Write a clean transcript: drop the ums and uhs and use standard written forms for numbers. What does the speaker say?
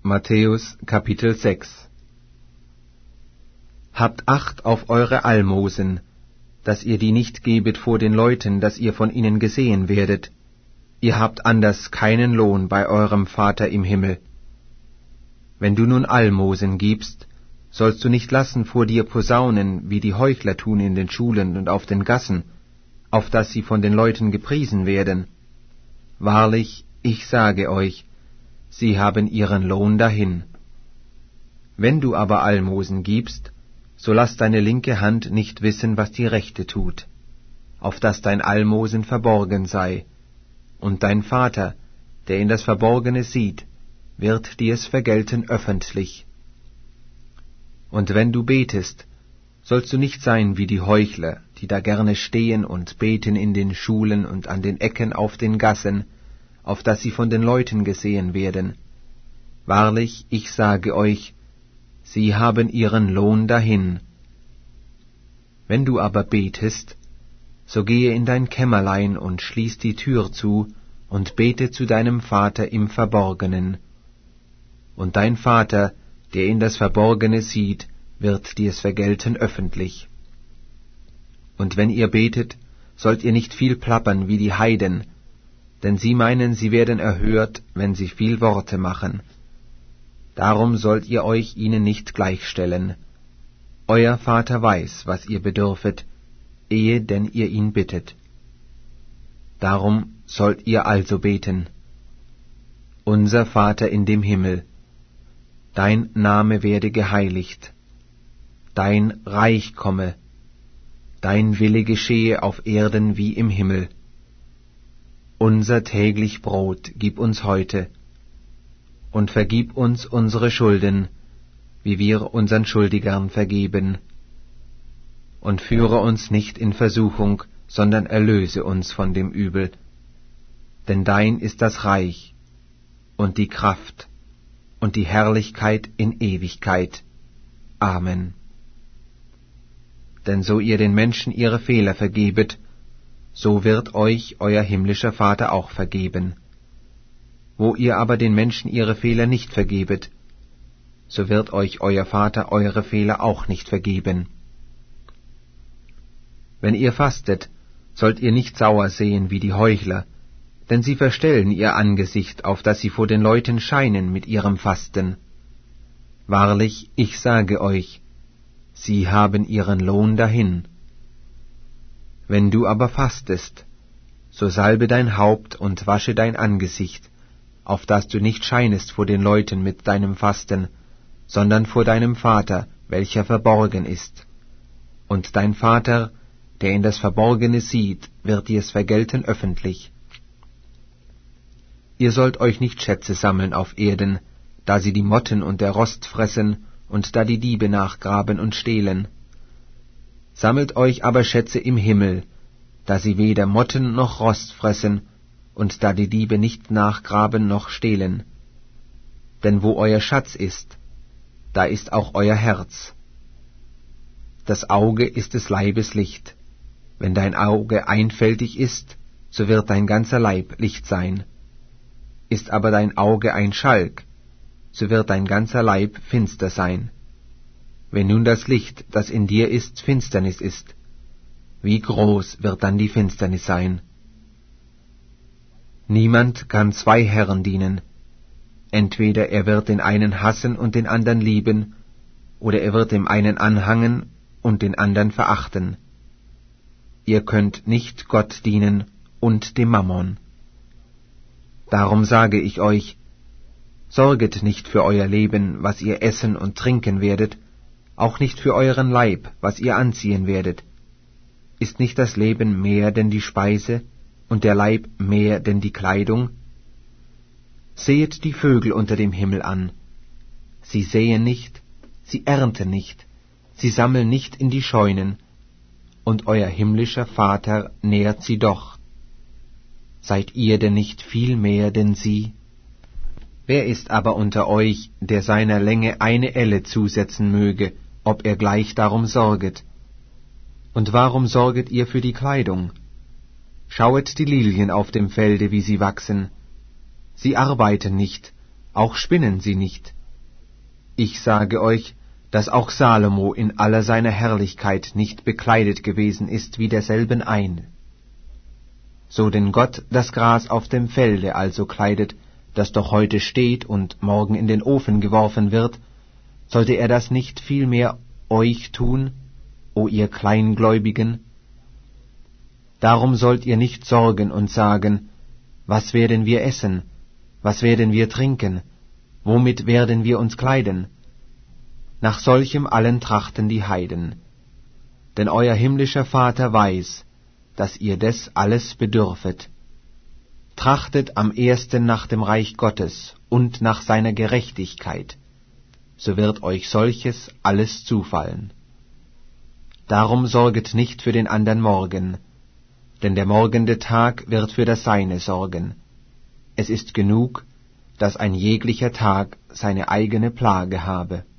Matthäus Kapitel 6. Habt Acht auf eure Almosen, dass ihr die nicht gebet vor den Leuten, dass ihr von ihnen gesehen werdet. Ihr habt anders keinen Lohn bei eurem Vater im Himmel. Wenn du nun Almosen gibst, sollst du nicht lassen vor dir posaunen, wie die Heuchler tun in den Schulen und auf den Gassen, auf dass sie von den Leuten gepriesen werden. Wahrlich, ich sage euch, sie haben ihren Lohn dahin. Wenn du aber Almosen gibst, so lass deine linke Hand nicht wissen, was die rechte tut, auf dass dein Almosen verborgen sei, und dein Vater, der in das Verborgene sieht, wird dir's vergelten öffentlich. Und wenn du betest, sollst du nicht sein wie die Heuchler, die da gerne stehen und beten in den Schulen und an den Ecken auf den Gassen, auf dass sie von den Leuten gesehen werden. Wahrlich, ich sage euch, sie haben ihren Lohn dahin. Wenn du aber betest, so gehe in dein Kämmerlein und schließ die Tür zu und bete zu deinem Vater im Verborgenen. Und dein Vater, der in das Verborgene sieht, wird dir's vergelten öffentlich. Und wenn ihr betet, sollt ihr nicht viel plappern wie die Heiden, denn sie meinen, sie werden erhört, wenn sie viel Worte machen. Darum sollt ihr euch ihnen nicht gleichstellen. Euer Vater weiß, was ihr bedürfet, ehe denn ihr ihn bittet. Darum sollt ihr also beten. Unser Vater in dem Himmel, dein Name werde geheiligt, dein Reich komme, dein Wille geschehe auf Erden wie im Himmel. Unser täglich Brot gib uns heute, und vergib uns unsere Schulden, wie wir unseren Schuldigern vergeben. Und führe uns nicht in Versuchung, sondern erlöse uns von dem Übel. Denn dein ist das Reich, und die Kraft, und die Herrlichkeit in Ewigkeit. Amen. Denn so ihr den Menschen ihre Fehler vergebet, so wird euch euer himmlischer Vater auch vergeben. Wo ihr aber den Menschen ihre Fehler nicht vergebet, so wird euch euer Vater eure Fehler auch nicht vergeben. Wenn ihr fastet, sollt ihr nicht sauer sehen wie die Heuchler, denn sie verstellen ihr Angesicht, auf dass sie vor den Leuten scheinen mit ihrem Fasten. Wahrlich, ich sage euch, sie haben ihren Lohn dahin. Wenn du aber fastest, so salbe dein Haupt und wasche dein Angesicht, auf dass du nicht scheinest vor den Leuten mit deinem Fasten, sondern vor deinem Vater, welcher verborgen ist. Und dein Vater, der in das Verborgene sieht, wird dir's vergelten öffentlich. Ihr sollt euch nicht Schätze sammeln auf Erden, da sie die Motten und der Rost fressen und da die Diebe nachgraben und stehlen. Sammelt euch aber Schätze im Himmel, da sie weder Motten noch Rost fressen und da die Diebe nicht nachgraben noch stehlen. Denn wo euer Schatz ist, da ist auch euer Herz. Das Auge ist des Leibes Licht. Wenn dein Auge einfältig ist, so wird dein ganzer Leib Licht sein. Ist aber dein Auge ein Schalk, so wird dein ganzer Leib finster sein. Wenn nun das Licht, das in dir ist, Finsternis ist, wie groß wird dann die Finsternis sein? Niemand kann zwei Herren dienen. Entweder er wird den einen hassen und den anderen lieben, oder er wird dem einen anhangen und den anderen verachten. Ihr könnt nicht Gott dienen und dem Mammon. Darum sage ich euch, sorget nicht für euer Leben, was ihr essen und trinken werdet, auch nicht für euren Leib, was ihr anziehen werdet. Ist nicht das Leben mehr denn die Speise, und der Leib mehr denn die Kleidung? Sehet die Vögel unter dem Himmel an. Sie säen nicht, sie ernten nicht, sie sammeln nicht in die Scheunen, und euer himmlischer Vater nährt sie doch. Seid ihr denn nicht viel mehr denn sie? Wer ist aber unter euch, der seiner Länge eine Elle zusetzen möge, ob er gleich darum sorget? Und warum sorget ihr für die Kleidung? Schauet die Lilien auf dem Felde, wie sie wachsen. Sie arbeiten nicht, auch spinnen sie nicht. Ich sage euch, dass auch Salomo in aller seiner Herrlichkeit nicht bekleidet gewesen ist wie derselben ein. So denn Gott das Gras auf dem Felde also kleidet, das doch heute steht und morgen in den Ofen geworfen wird, sollte er das nicht vielmehr euch tun, o ihr Kleingläubigen? Darum sollt ihr nicht sorgen und sagen, was werden wir essen, was werden wir trinken, womit werden wir uns kleiden? Nach solchem allen trachten die Heiden. Denn euer himmlischer Vater weiß, dass ihr des alles bedürfet. Trachtet am ersten nach dem Reich Gottes und nach seiner Gerechtigkeit, so wird euch solches alles zufallen. Darum sorget nicht für den andern Morgen, denn der morgende Tag wird für das Seine sorgen. Es ist genug, dass ein jeglicher Tag seine eigene Plage habe.